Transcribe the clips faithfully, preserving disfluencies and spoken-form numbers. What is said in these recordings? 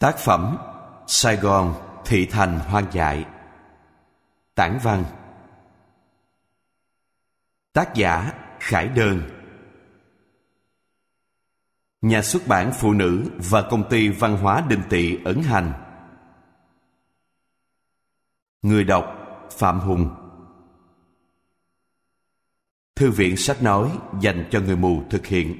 Tác phẩm Sài Gòn thị thành hoang dại. Tản văn. Tác giả Khải Đơn. Nhà xuất bản Phụ Nữ và Công ty Văn hóa Đinh Tị ấn hành. Người đọc Phạm Hùng. Thư viện sách nói dành cho người mù thực hiện.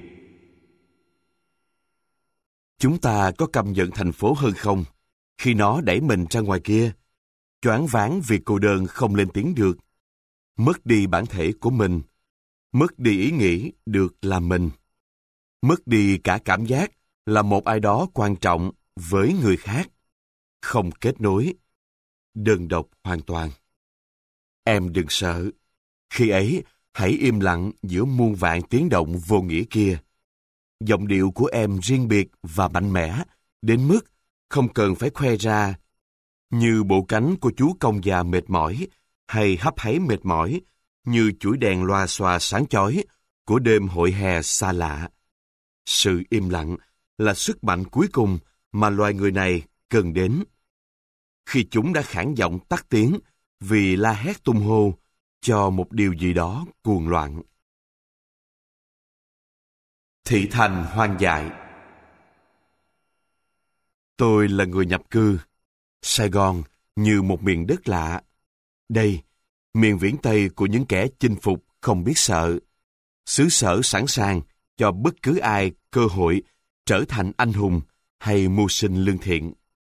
Chúng ta có căm giận thành phố hơn không khi nó đẩy mình ra ngoài kia, choáng váng vì cô đơn không lên tiếng được, mất đi bản thể của mình, mất đi ý nghĩ được là mình, mất đi cả cảm giác là một ai đó quan trọng với người khác, không kết nối, đơn độc hoàn toàn. Em đừng sợ, khi ấy hãy im lặng giữa muôn vạn tiếng động vô nghĩa kia. Giọng điệu của em riêng biệt và mạnh mẽ đến mức không cần phải khoe ra, như bộ cánh của chú công già mệt mỏi hay hấp háy mệt mỏi, như chuỗi đèn loa xoa sáng chói của đêm hội hè xa lạ. Sự im lặng là sức mạnh cuối cùng mà loài người này cần đến. Khi chúng đã khản giọng tắt tiếng vì la hét tung hô cho một điều gì đó cuồng loạn. Thị thành hoang dại. Tôi là người nhập cư. Sài Gòn như một miền đất lạ. Đây, miền viễn Tây của những kẻ chinh phục không biết sợ. Xứ sở sẵn sàng cho bất cứ ai cơ hội trở thành anh hùng hay mưu sinh lương thiện.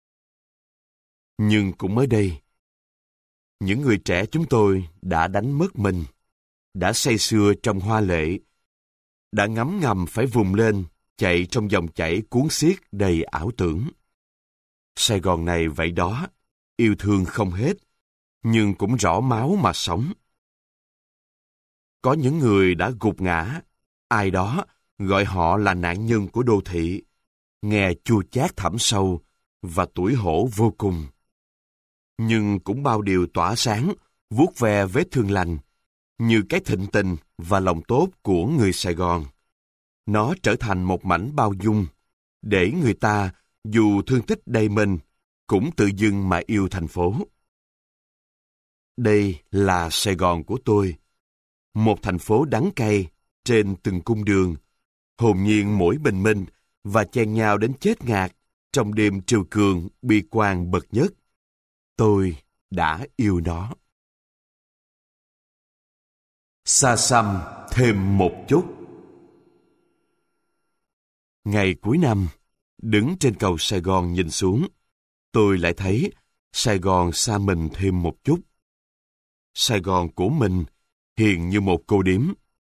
Nhưng cũng mới đây, những người trẻ chúng tôi đã đánh mất mình, đã say sưa trong hoa lệ, đã ngấm ngầm phải vùng lên, chạy trong dòng chảy cuốn xiết đầy ảo tưởng. Sài Gòn này vậy đó, yêu thương không hết, nhưng cũng rõ máu mà sống. Có những người đã gục ngã, ai đó gọi họ là nạn nhân của đô thị, nghe chua chát thẳm sâu và tủi hổ vô cùng. Nhưng cũng bao điều tỏa sáng, vuốt ve vết thương lành, như cái thịnh tình và lòng tốt của người Sài Gòn. Nó trở thành một mảnh bao dung, để người ta, dù thương tích đầy mình, cũng tự dưng mà yêu thành phố. Đây là Sài Gòn của tôi, một thành phố đắng cay trên từng cung đường, hồn nhiên mỗi bình minh và chen nhau đến chết ngạt trong đêm triều cường bi quan bậc nhất. Tôi đã yêu nó. Xa xăm thêm một chút. Ngày cuối năm, đứng trên cầu Sài Gòn nhìn xuống, tôi lại thấy Sài Gòn xa mình thêm một chút. Sài Gòn của mình hiền như một cô điếm.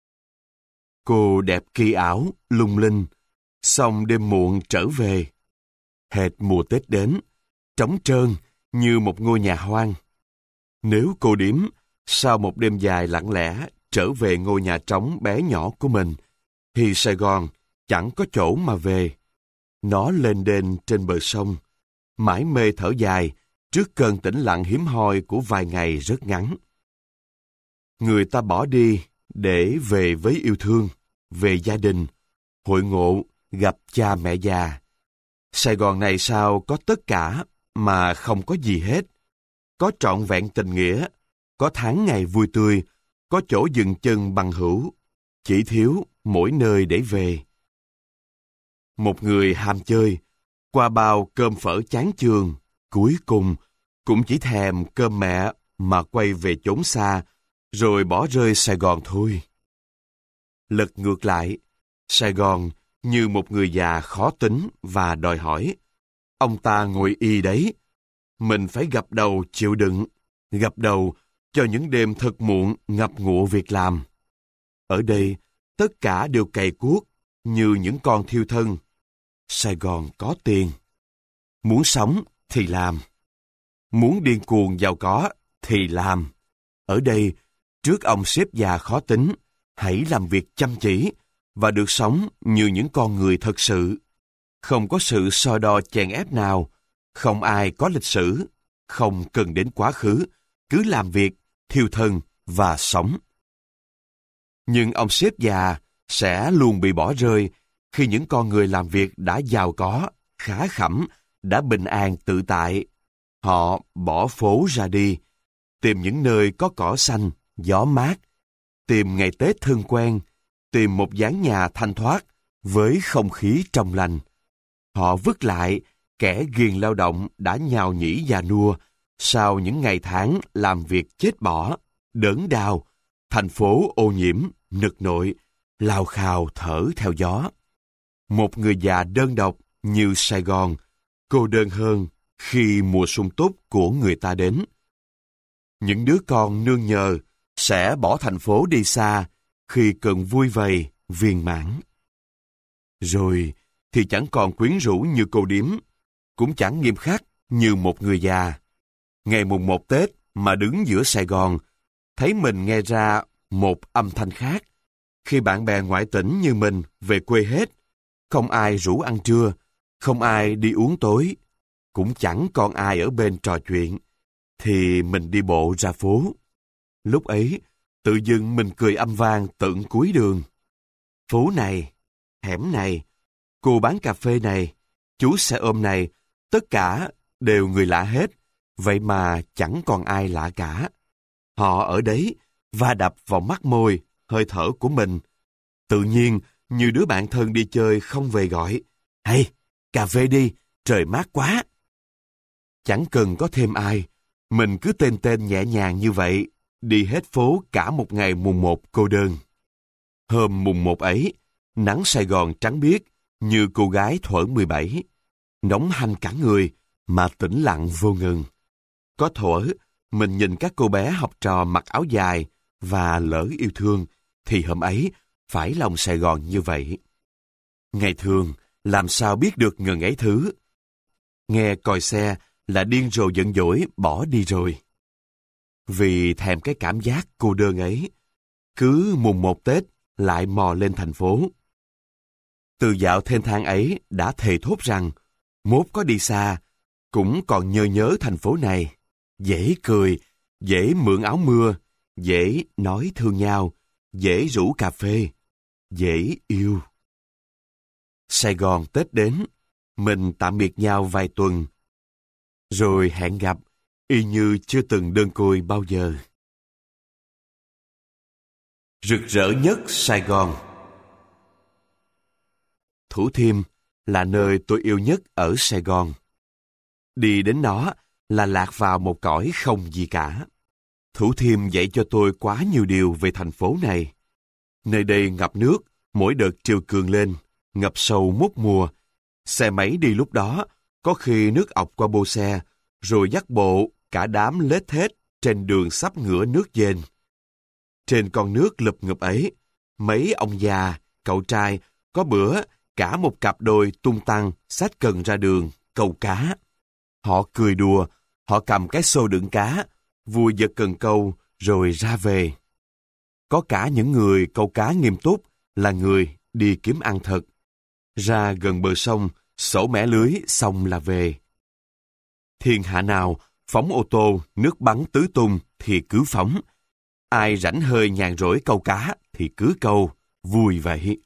Cô đẹp kỳ ảo, lung linh, xong đêm muộn trở về. Hệt mùa Tết đến, trống trơn như một ngôi nhà hoang. Nếu cô điếm sau một đêm dài lặng lẽ trở về ngôi nhà trống bé nhỏ của mình, thì Sài Gòn chẳng có chỗ mà về. Nó lên đên trên bờ sông, mải mê thở dài trước cơn tĩnh lặng hiếm hoi của vài ngày rất ngắn. Người ta bỏ đi để về với yêu thương, về gia đình, hội ngộ, gặp cha mẹ già. Sài Gòn này sao có tất cả mà không có gì hết. Có trọn vẹn tình nghĩa, có tháng ngày vui tươi, có chỗ dừng chân bằng hữu, chỉ thiếu mỗi nơi để về. Một người ham chơi, qua bao cơm phở chán chường, cuối cùng cũng chỉ thèm cơm mẹ mà quay về chốn xa, rồi bỏ rơi Sài Gòn thôi. Lật ngược lại, Sài Gòn như một người già khó tính và đòi hỏi. Ông ta ngồi y đấy, mình phải gập đầu chịu đựng, gập đầu cho những đêm thật muộn ngập ngụa việc làm. Ở đây, tất cả đều cày cuốc như những con thiêu thân. Sài Gòn có tiền. Muốn sống thì làm. Muốn điên cuồng giàu có thì làm. Ở đây, trước ông sếp già khó tính, hãy làm việc chăm chỉ và được sống như những con người thật sự. Không có sự so đo chèn ép nào, không ai có lịch sử, không cần đến quá khứ, cứ làm việc, thiêu thân và sống. Nhưng ông sếp già sẽ luôn bị bỏ rơi khi những con người làm việc đã giàu có, khá khẩm, đã bình an tự tại. Họ bỏ phố ra đi, tìm những nơi có cỏ xanh, gió mát, tìm ngày Tết thân quen, tìm một dáng nhà thanh thoát với không khí trong lành. Họ vứt lại kẻ ghiền lao động đã nhào nhĩ già nua sau những ngày tháng làm việc chết bỏ, đớn đau, thành phố ô nhiễm, nực nội, lao khao thở theo gió. Một người già đơn độc như Sài Gòn, cô đơn hơn khi mùa sung túc của người ta đến. Những đứa con nương nhờ sẽ bỏ thành phố đi xa khi cần vui vầy, viên mãn. Rồi thì chẳng còn quyến rũ như cô điếm, cũng chẳng nghiêm khắc như một người già. Ngày mùng một Tết mà đứng giữa Sài Gòn, thấy mình nghe ra một âm thanh khác. Khi bạn bè ngoại tỉnh như mình về quê hết, không ai rủ ăn trưa, không ai đi uống tối, cũng chẳng còn ai ở bên trò chuyện, thì mình đi bộ ra phố. Lúc ấy, tự dưng mình cười âm vang tận cuối đường. Phố này, hẻm này, cô bán cà phê này, chú xe ôm này, tất cả đều người lạ hết, vậy mà chẳng còn ai lạ cả. Họ ở đấy và đập vào mắt môi, hơi thở của mình. Tự nhiên, như đứa bạn thân đi chơi không về gọi, "Hay, cà phê đi, trời mát quá." Chẳng cần có thêm ai, mình cứ tên tên nhẹ nhàng như vậy, đi hết phố cả một ngày mùng một cô đơn. Hôm mùng một ấy, nắng Sài Gòn trắng biếc như cô gái thuở mười bảy, nóng hanh cả người mà tĩnh lặng vô ngừng. Có thuở, mình nhìn các cô bé học trò mặc áo dài và lỡ yêu thương, thì hôm ấy phải lòng Sài Gòn như vậy. Ngày thường, làm sao biết được ngần ấy thứ. Nghe còi xe là điên rồ giận dỗi bỏ đi rồi. Vì thèm cái cảm giác cô đơn ấy, cứ mùng một Tết lại mò lên thành phố. Từ dạo thênh thang ấy đã thề thốt rằng, mốt có đi xa, cũng còn nhớ nhớ thành phố này. Dễ cười, dễ mượn áo mưa, dễ nói thương nhau, dễ rủ cà phê, dễ yêu. Sài Gòn Tết đến, mình tạm biệt nhau vài tuần, rồi hẹn gặp, y như chưa từng đơn côi bao giờ. Rực rỡ nhất Sài Gòn. Thủ Thiêm là nơi tôi yêu nhất ở Sài Gòn. Đi đến nó là lạc vào một cõi không gì cả. Thủ Thiêm dạy cho tôi quá nhiều điều về thành phố này. Nơi đây ngập nước, mỗi đợt triều cường lên, ngập sâu mốt mùa. Xe máy đi lúc đó, có khi nước ọc qua bô xe, rồi dắt bộ cả đám lết thết trên đường sắp ngửa nước dền. Trên con nước lụp ngụp ấy, mấy ông già, cậu trai, có bữa cả một cặp đôi tung tăng xách cần ra đường, câu cá. Họ cười đùa, họ cầm cái xô đựng cá, vui giật cần câu rồi ra về. Có cả những người câu cá nghiêm túc là người đi kiếm ăn thật. Ra gần bờ sông, xổ mẻ lưới xong là về. Thiên hạ nào phóng ô tô, nước bắn tứ tung thì cứ phóng. Ai rảnh hơi nhàn rỗi câu cá thì cứ câu, vui vậy.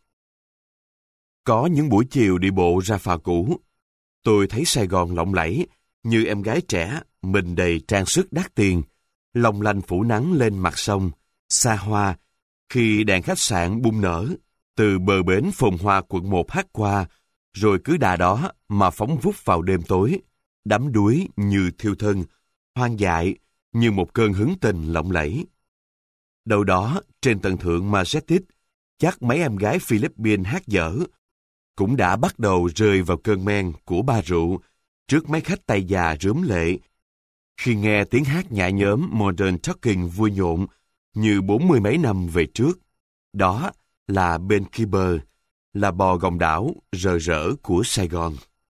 Có những buổi chiều đi bộ ra phà cũ, tôi thấy Sài Gòn lộng lẫy, như em gái trẻ, mình đầy trang sức đắt tiền, long lanh phủ nắng lên mặt sông, xa hoa, khi đèn khách sạn bung nở, từ bờ bến Phồn Hoa quận một hắt qua, rồi cứ đà đó mà phóng vút vào đêm tối, đắm đuối như thiêu thân, hoang dại như một cơn hứng tình lộng lẫy. Đâu đó trên tầng thượng Majestic, chắc mấy em gái Philippines hát dở, cũng đã bắt đầu rơi vào cơn men của ba rượu, trước mấy khách tay già rướm lệ, khi nghe tiếng hát nhại nhớm Modern Talking vui nhộn như bốn mươi mấy năm về trước. Đó là bên kia bờ, là bò gồng đảo rờ rỡ của Sài Gòn.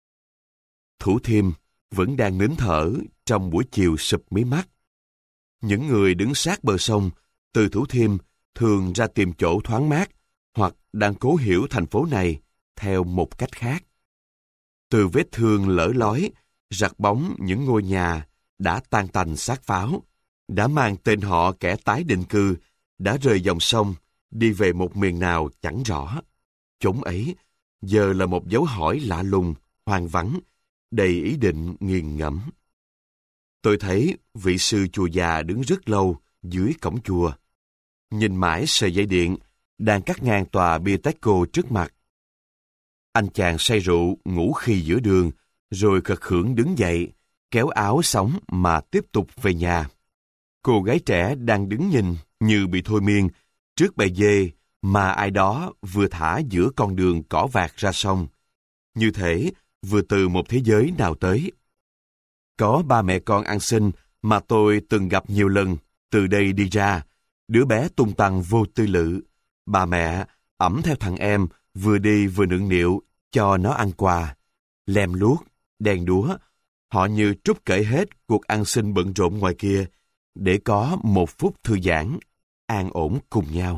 Thủ Thiêm vẫn đang nín thở trong buổi chiều sụp mí mắt. Những người đứng sát bờ sông từ Thủ Thiêm thường ra tìm chỗ thoáng mát, hoặc đang cố hiểu thành phố này theo một cách khác. Từ vết thương lở lói, rạc bóng những ngôi nhà đã tan tành xác pháo, đã mang tên họ kẻ tái định cư, đã rời dòng sông, đi về một miền nào chẳng rõ. Chốn ấy giờ là một dấu hỏi lạ lùng, hoang vắng, đầy ý định nghiền ngẫm. Tôi thấy vị sư chùa già đứng rất lâu dưới cổng chùa, nhìn mãi sợi dây điện đang cắt ngang tòa bia Teco trước mặt. Anh chàng say rượu ngủ khi giữa đường, rồi khật khưởng đứng dậy, kéo áo xong mà tiếp tục về nhà. Cô gái trẻ đang đứng nhìn như bị thôi miên trước bầy dê mà ai đó vừa thả giữa con đường cỏ vạt ra sông, như thể vừa từ một thế giới nào tới. Có ba mẹ con ăn xin mà tôi từng gặp nhiều lần từ đây đi ra, đứa bé tung tăng vô tư lự, bà mẹ ẵm theo thằng em vừa đi vừa nựng nịu cho nó ăn quà, lem luốc, đèn đúa. Họ như trút cởi hết cuộc ăn xin bận rộn ngoài kia để có một phút thư giãn, an ổn cùng nhau.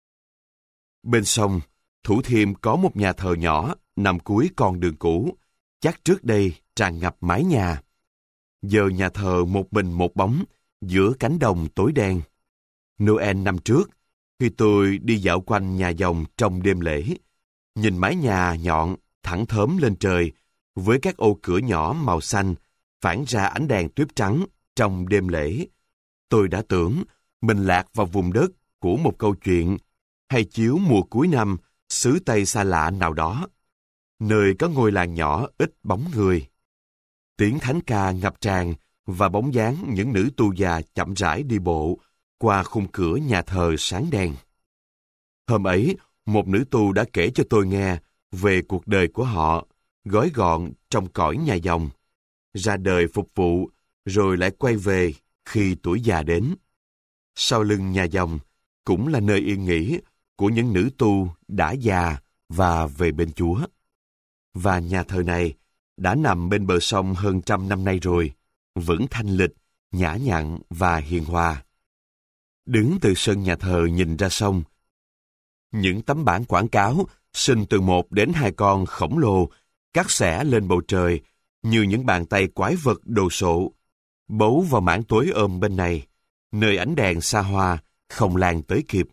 Bên sông, Thủ Thiêm có một nhà thờ nhỏ nằm cuối con đường cũ, chắc trước đây tràn ngập mái nhà. Giờ nhà thờ một mình một bóng giữa cánh đồng tối đen. Noel năm trước, khi tôi đi dạo quanh nhà dòng trong đêm lễ, nhìn mái nhà nhọn thẳng thớm lên trời với các ô cửa nhỏ màu xanh phản ra ánh đèn tuyết trắng trong đêm lễ, tôi đã tưởng mình lạc vào vùng đất của một câu chuyện hay chiếu mùa cuối năm xứ Tây xa lạ nào đó, nơi có ngôi làng nhỏ ít bóng người. Tiếng thánh ca ngập tràn và bóng dáng những nữ tu già chậm rãi đi bộ qua khung cửa nhà thờ sáng đèn. Hôm ấy, một nữ tu đã kể cho tôi nghe về cuộc đời của họ, gói gọn trong cõi nhà dòng, ra đời phục vụ, rồi lại quay về khi tuổi già đến. Sau lưng nhà dòng cũng là nơi yên nghỉ của những nữ tu đã già và về bên Chúa. Và nhà thờ này đã nằm bên bờ sông hơn trăm năm nay rồi, vẫn thanh lịch, nhã nhặn và hiền hòa. Đứng từ sân nhà thờ nhìn ra sông, những tấm bảng quảng cáo sinh từ một đến hai con khổng lồ cắt xẻ lên bầu trời như những bàn tay quái vật đồ sộ, bấu vào mảng tối ôm bên này, nơi ánh đèn xa hoa không lan tới kịp.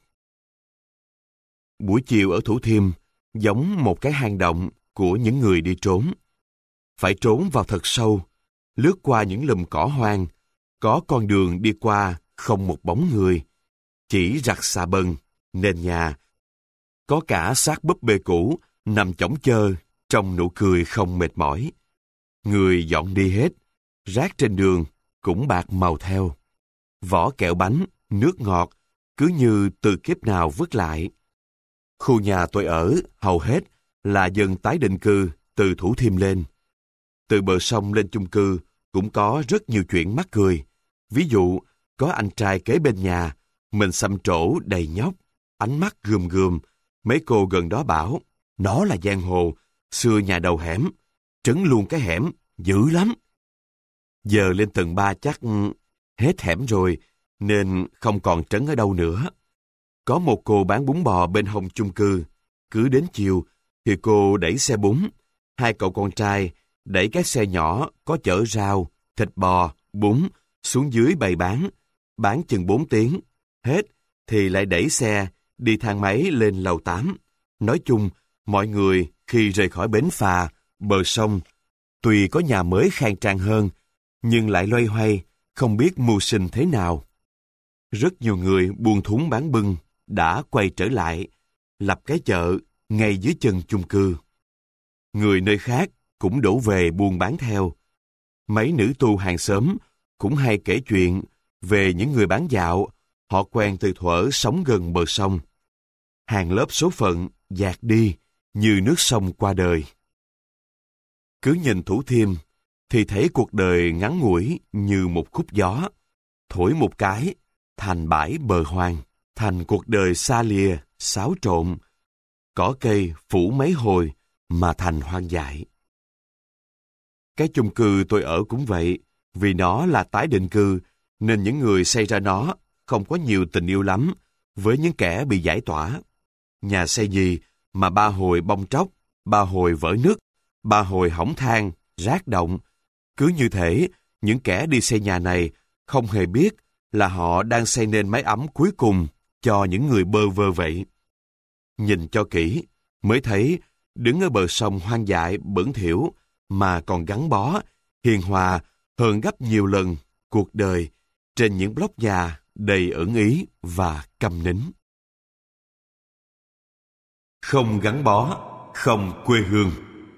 Buổi chiều ở Thủ Thiêm giống một cái hang động của những người đi trốn. Phải trốn vào thật sâu, lướt qua những lùm cỏ hoang, có con đường đi qua không một bóng người, chỉ rặt xà bần, nền nhà. Có cả xác búp bê cũ nằm chõng chơ trong nụ cười không mệt mỏi. Người dọn đi hết, rác trên đường cũng bạc màu theo. Vỏ kẹo bánh, nước ngọt cứ như từ kiếp nào vứt lại. Khu nhà tôi ở hầu hết là dân tái định cư từ Thủ Thiêm lên. Từ bờ sông lên chung cư cũng có rất nhiều chuyện mắc cười. Ví dụ, có anh trai kế bên nhà, mình xăm trổ đầy nhóc, ánh mắt gườm gườm. Mấy cô gần đó bảo, nó là giang hồ, xưa nhà đầu hẻm, trấn luôn cái hẻm, dữ lắm. Giờ lên tầng ba chắc hết hẻm rồi, nên không còn trấn ở đâu nữa. Có một cô bán bún bò bên hông chung cư, cứ đến chiều thì cô đẩy xe bún, hai cậu con trai đẩy cái xe nhỏ có chở rau, thịt bò, bún xuống dưới bày bán, bán chừng bốn tiếng, hết thì lại đẩy xe đi thang máy lên lầu tám. Nói chung, mọi người khi rời khỏi bến phà, bờ sông, tuy có nhà mới khang trang hơn, nhưng lại loay hoay, không biết mưu sinh thế nào. Rất nhiều người buôn thúng bán bưng đã quay trở lại, lập cái chợ ngay dưới chân chung cư. Người nơi khác cũng đổ về buôn bán theo. Mấy nữ tu hàng xóm cũng hay kể chuyện về những người bán dạo, họ quen từ thuở sống gần bờ sông. Hàng lớp số phận dạt đi như nước sông qua đời. Cứ nhìn Thủ Thiêm thì thấy cuộc đời ngắn ngủi như một khúc gió, thổi một cái thành bãi bờ hoang, thành cuộc đời xa lìa, xáo trộn, cỏ cây phủ mấy hồi mà thành hoang dại. Cái chung cư tôi ở cũng vậy, vì nó là tái định cư nên những người xây ra nó không có nhiều tình yêu lắm với những kẻ bị giải tỏa. Nhà xây gì mà ba hồi bong tróc, ba hồi vỡ nứt, ba hồi hỏng than, rác động. Cứ như thể những kẻ đi xây nhà này không hề biết là họ đang xây nên mái ấm cuối cùng cho những người bơ vơ vậy. Nhìn cho kỹ, mới thấy đứng ở bờ sông hoang dại bẩn thỉu mà còn gắn bó, hiền hòa hơn gấp nhiều lần cuộc đời trên những blog nhà đầy ẩn ý và câm nín. Không gắn bó, không quê hương.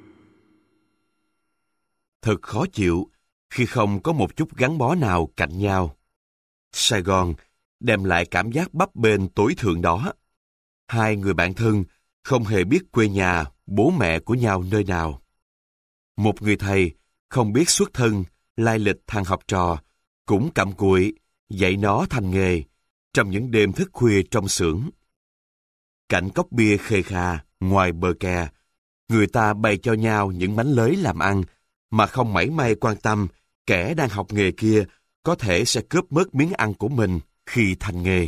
Thật khó chịu khi không có một chút gắn bó nào cạnh nhau. Sài Gòn đem lại cảm giác bấp bênh tối thượng đó. Hai người bạn thân không hề biết quê nhà, bố mẹ của nhau nơi nào. Một người thầy không biết xuất thân, lai lịch thằng học trò, cũng cặm cụi dạy nó thành nghề trong những đêm thức khuya trong xưởng. Cạnh cốc bia khê kha ngoài bờ kè, người ta bày cho nhau những mánh lới làm ăn mà không mảy may quan tâm kẻ đang học nghề kia có thể sẽ cướp mất miếng ăn của mình khi thành nghề.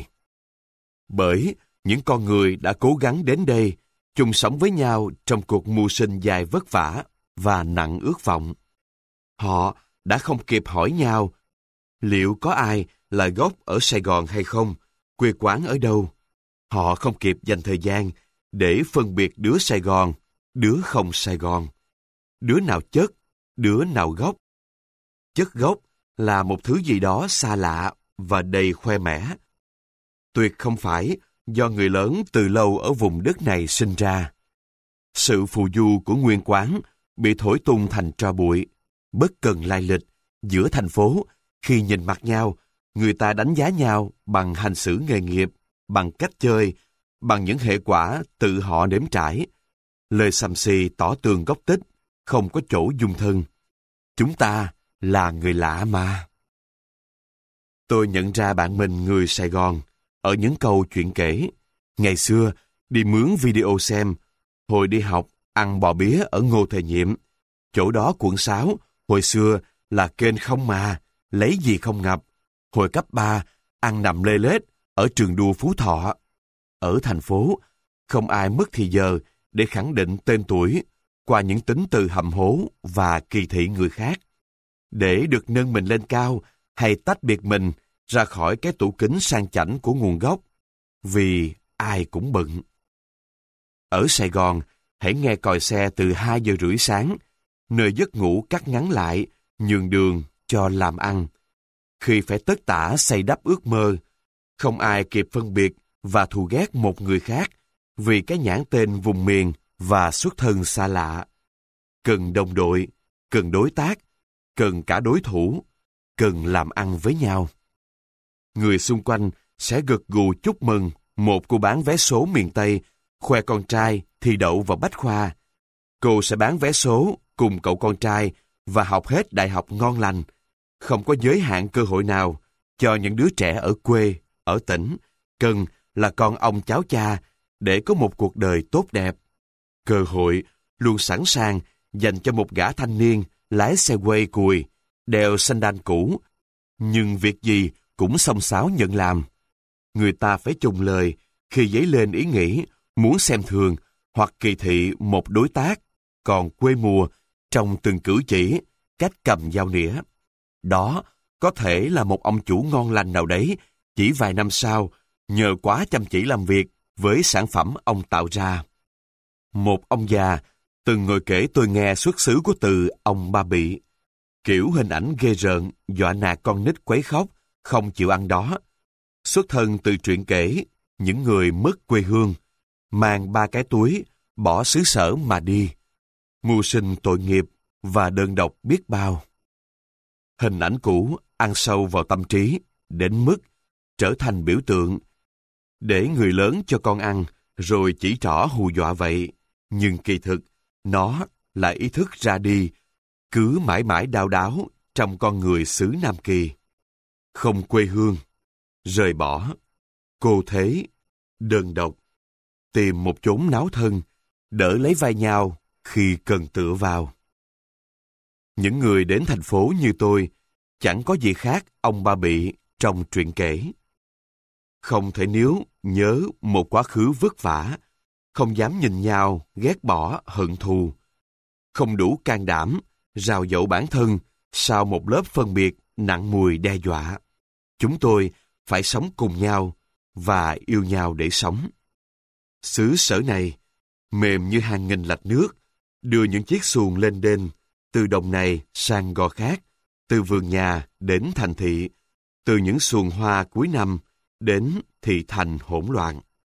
Bởi những con người đã cố gắng đến đây, chung sống với nhau trong cuộc mưu sinh dài vất vả và nặng ước vọng. Họ đã không kịp hỏi nhau liệu có ai là gốc ở Sài Gòn hay không, quê quán ở đâu. Họ không kịp dành thời gian để phân biệt đứa Sài Gòn, đứa không Sài Gòn, đứa nào chất, đứa nào gốc. Chất gốc là một thứ gì đó xa lạ và đầy khoe mẽ. Tuyệt không phải do người lớn từ lâu ở vùng đất này sinh ra. Sự phù du của nguyên quán bị thổi tung thành tro bụi, bất cần lai lịch. Giữa thành phố, khi nhìn mặt nhau, người ta đánh giá nhau bằng hành xử nghề nghiệp, bằng cách chơi, bằng những hệ quả tự họ nếm trải. Lời xàm xì tỏ tường gốc tích, không có chỗ dung thân. Chúng ta là người lạ mà. Tôi nhận ra bạn mình người Sài Gòn ở những câu chuyện kể. Ngày xưa, đi mướn video xem, hồi đi học, ăn bò bía ở Ngô Thời Nhiệm. Chỗ đó quận sáu, hồi xưa là kênh không mà, lấy gì không ngập. Hồi cấp ba, ăn nằm lê lết ở trường đua Phú Thọ. Ở thành phố, không ai mất thì giờ để khẳng định tên tuổi qua những tính từ hầm hố và kỳ thị người khác. Để được nâng mình lên cao hay tách biệt mình ra khỏi cái tủ kính sang chảnh của nguồn gốc. Vì ai cũng bận. Ở Sài Gòn, hãy nghe còi xe từ hai giờ rưỡi sáng, nơi giấc ngủ cắt ngắn lại, nhường đường cho làm ăn. Khi phải tất tả xây đắp ước mơ, không ai kịp phân biệt và thù ghét một người khác vì cái nhãn tên vùng miền và xuất thân xa lạ. Cần đồng đội, cần đối tác, cần cả đối thủ, cần làm ăn với nhau. Người xung quanh sẽ gật gù chúc mừng một cô bán vé số miền Tây khoe con trai thi đậu vào Bách Khoa. Cô sẽ bán vé số cùng cậu con trai và học hết đại học ngon lành. Không có giới hạn cơ hội nào cho những đứa trẻ ở quê, ở tỉnh, cần là con ông cháu cha để có một cuộc đời tốt đẹp. Cơ hội luôn sẵn sàng dành cho một gã thanh niên lái xe quay cùi, đeo sandal cũ, nhưng việc gì cũng xông xáo nhận làm. Người ta phải trùng lời khi dấy lên ý nghĩ muốn xem thường hoặc kỳ thị một đối tác, còn quê mùa trong từng cử chỉ, cách cầm dao nĩa. Đó có thể là một ông chủ ngon lành nào đấy, chỉ vài năm sau, nhờ quá chăm chỉ làm việc với sản phẩm ông tạo ra. Một ông già từng ngồi kể tôi nghe xuất xứ của từ ông Ba Bị. Kiểu hình ảnh ghê rợn, dọa nạt con nít quấy khóc, không chịu ăn đó. Xuất thân từ truyện kể, những người mất quê hương, mang ba cái túi, bỏ xứ sở mà đi. Mưu sinh tội nghiệp và đơn độc biết bao. Hình ảnh cũ ăn sâu vào tâm trí, đến mức trở thành biểu tượng. Để người lớn cho con ăn, rồi chỉ trỏ hù dọa vậy. Nhưng kỳ thực, nó là ý thức ra đi, cứ mãi mãi đau đáu trong con người xứ Nam Kỳ. Không quê hương, rời bỏ, cô thế, đơn độc, tìm một chốn náo thân, đỡ lấy vai nhau khi cần tựa vào. Những người đến thành phố như tôi chẳng có gì khác ông Ba Bị trong truyện kể. Không thể níu nhớ một quá khứ vất vả, không dám nhìn nhau ghét bỏ hận thù, không đủ can đảm rào dỗ bản thân sau một lớp phân biệt nặng mùi đe dọa. Chúng tôi phải sống cùng nhau và yêu nhau để sống. Xứ sở này mềm như hàng nghìn lạch nước, đưa những chiếc xuồng lên đên, từ đồng này sang gò khác, từ vườn nhà đến thành thị, từ những xuồng hoa cuối năm đến thị thành hỗn loạn.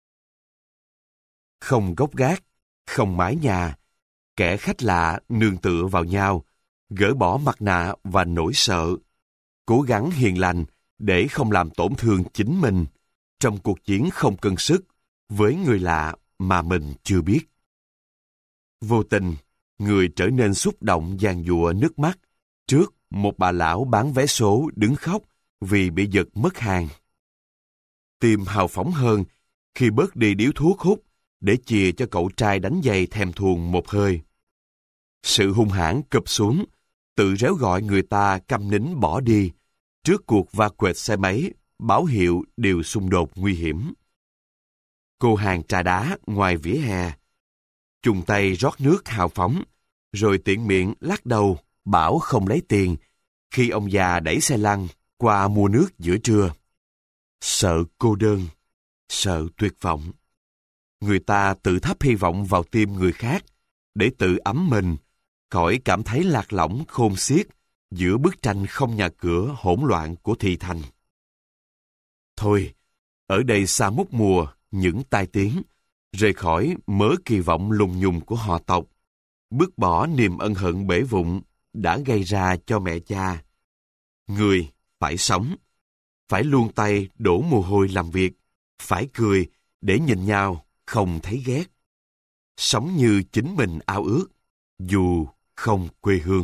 Không gốc gác, không mái nhà, kẻ khách lạ nương tựa vào nhau, gỡ bỏ mặt nạ và nỗi sợ, cố gắng hiền lành để không làm tổn thương chính mình trong cuộc chiến không cân sức với người lạ mà mình chưa biết. Vô tình, người trở nên xúc động giàn giụa nước mắt trước một bà lão bán vé số đứng khóc vì bị giật mất hàng. Tim hào phóng hơn khi bớt đi điếu thuốc hút để chìa cho cậu trai đánh giày thèm thuồng một hơi. Sự hung hãn cụp xuống, tự réo gọi người ta câm nín bỏ đi trước cuộc va quệt xe máy, báo hiệu điều xung đột nguy hiểm. Cô hàng trà đá ngoài vỉa hè, chung tay rót nước hào phóng, rồi tiện miệng lắc đầu bảo không lấy tiền khi ông già đẩy xe lăn qua mua nước giữa trưa. Sợ cô đơn, sợ tuyệt vọng. Người ta tự thắp hy vọng vào tim người khác để tự ấm mình, khỏi cảm thấy lạc lõng khôn xiết giữa bức tranh không nhà cửa hỗn loạn của thị thành. Thôi, ở đây xa mút mùa những tai tiếng, rời khỏi mớ kỳ vọng lùng nhùng của họ tộc, bước bỏ niềm ân hận bể vụn đã gây ra cho mẹ cha. Người phải sống, phải luôn tay đổ mồ hôi làm việc, phải cười để nhìn nhau không thấy ghét. Sống như chính mình ao ước, dù không quê hương.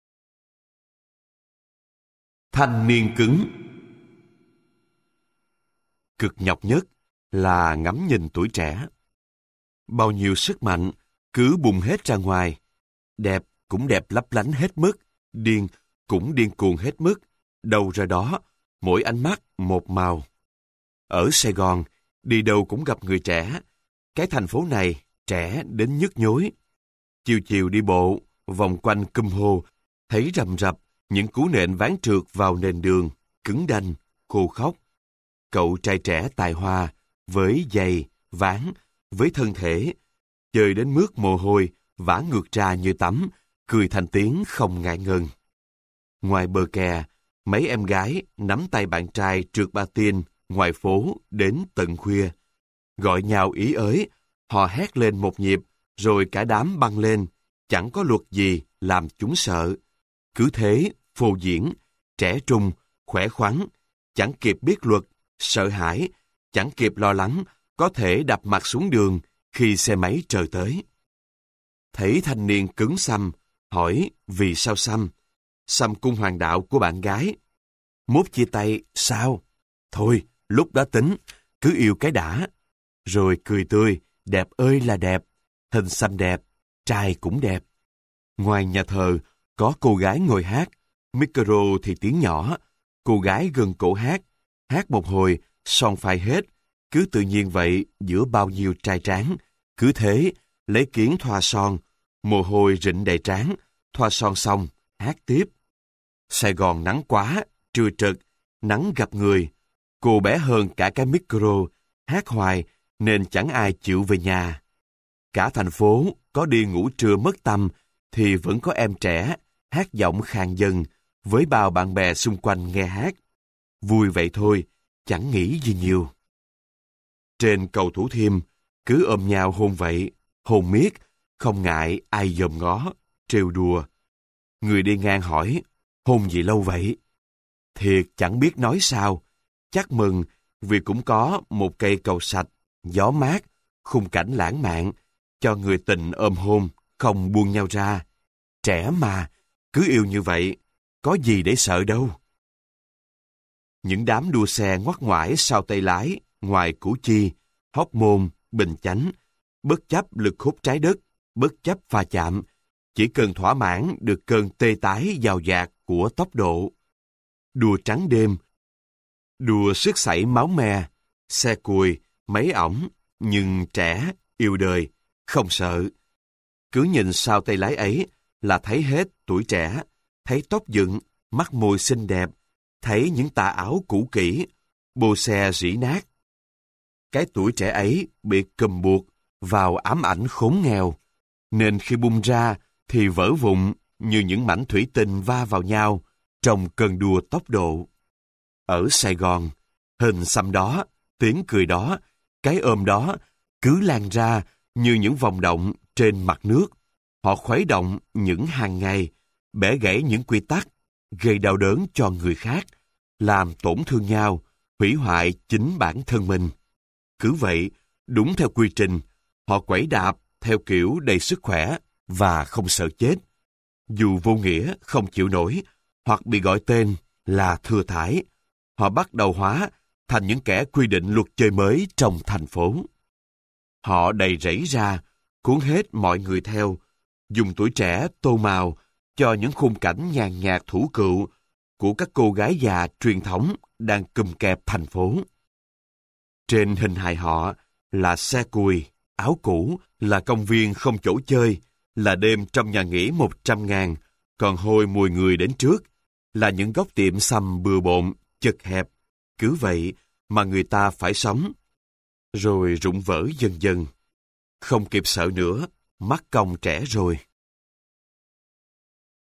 Thanh niên cứng. Cực nhọc nhất là ngắm nhìn tuổi trẻ. Bao nhiêu sức mạnh cứ bùng hết ra ngoài. Đẹp cũng đẹp lấp lánh hết mức, điên cũng điên cuồng hết mức. Đâu ra đó, mỗi ánh mắt một màu. Ở Sài Gòn, đi đâu cũng gặp người trẻ. Cái thành phố này trẻ đến nhức nhối. Chiều chiều đi bộ, vòng quanh Cum Hô, thấy rầm rập những cú nện ván trượt vào nền đường, cứng đanh, khô khốc. Cậu trai trẻ tài hoa, với giày, ván, với thân thể, chơi đến mức mồ hôi, vã ngược ra như tắm, cười thành tiếng không ngại ngần. Ngoài bờ kè, mấy em gái nắm tay bạn trai trượt patin ngoài phố đến tận khuya. Gọi nhau ý ới, họ hét lên một nhịp, rồi cả đám băng lên, chẳng có luật gì làm chúng sợ. Cứ thế, phô diễn, trẻ trung, khỏe khoắn, chẳng kịp biết luật, sợ hãi, chẳng kịp lo lắng, có thể đập mặt xuống đường khi xe máy trời tới. Thấy thanh niên cứng xăm, hỏi vì sao xăm? Xăm cung hoàng đạo của bạn gái. Mốt chia tay, sao? Thôi, lúc đó tính, cứ yêu cái đã. Rồi cười tươi, đẹp ơi là đẹp, hình xăm đẹp, trai cũng đẹp. Ngoài nhà thờ, có cô gái ngồi hát, micro thì tiếng nhỏ, cô gái gần cổ hát, hát một hồi, son phai hết, cứ tự nhiên vậy giữa bao nhiêu trai tráng, cứ thế, lấy kiếng thoa son, mồ hôi rịn đầy trán, thoa son xong, hát tiếp. Sài Gòn nắng quá, trưa trật, nắng gặp người, cô bé hơn cả cái micro, hát hoài nên chẳng ai chịu về nhà. Cả thành phố có đi ngủ trưa mất tâm thì vẫn có em trẻ hát giọng khàn dần với bao bạn bè xung quanh nghe hát. Vui vậy thôi, chẳng nghĩ gì nhiều. Trên cầu Thủ Thiêm, cứ ôm nhau hôn vậy, hôn miết, không ngại ai dòm ngó, trêu đùa. Người đi ngang hỏi, hôn gì lâu vậy? Thiệt chẳng biết nói sao, chắc mừng vì cũng có một cây cầu sạch, gió mát, khung cảnh lãng mạn, cho người tình ôm hôn, không buông nhau ra. Trẻ mà, cứ yêu như vậy, có gì để sợ đâu. Những đám đua xe ngoắt ngoải sau tay lái, ngoài Củ Chi, Hóc Môn, Bình Chánh, bất chấp lực hút trái đất, bất chấp va chạm, chỉ cần thỏa mãn được cơn tê tái giàu dạt của tốc độ. Đua trắng đêm, đua sức sảy máu me, xe cùi, máy ỏng, nhưng trẻ, yêu đời, không sợ. Cứ nhìn sau tay lái ấy là thấy hết tuổi trẻ, thấy tóc dựng, mắt môi xinh đẹp, thấy những tà áo cũ kỹ, bô xe rỉ nát. Cái tuổi trẻ ấy bị cùm buộc vào ám ảnh khốn nghèo, nên khi bung ra thì vỡ vụn như những mảnh thủy tinh va vào nhau trong cơn đua tốc độ. Ở Sài Gòn, hình xăm đó, tiếng cười đó, cái ôm đó cứ lan ra như những vòng động trên mặt nước. Họ khuấy động những hàng ngày, bẻ gãy những quy tắc, gây đau đớn cho người khác, làm tổn thương nhau, hủy hoại chính bản thân mình. Cứ vậy, đúng theo quy trình, họ quẩy đạp theo kiểu đầy sức khỏe và không sợ chết. Dù vô nghĩa không chịu nổi, hoặc bị gọi tên là thừa thãi, họ bắt đầu hóa thành những kẻ quy định luật chơi mới trong thành phố. Họ đầy rẫy ra, cuốn hết mọi người theo, dùng tuổi trẻ tô màu cho những khung cảnh nhàn nhạt thủ cựu của các cô gái già truyền thống đang cùm kẹp thành phố. Trên hình hài họ là xe cùi, áo cũ, là công viên không chỗ chơi, là đêm trong nhà nghỉ một trăm ngàn, còn hôi mùi người đến trước, là những góc tiệm xăm bừa bộn, chật hẹp. Cứ vậy mà người ta phải sống. Rồi rụng vỡ dần dần. Không kịp sợ nữa, mắt cong trẻ rồi.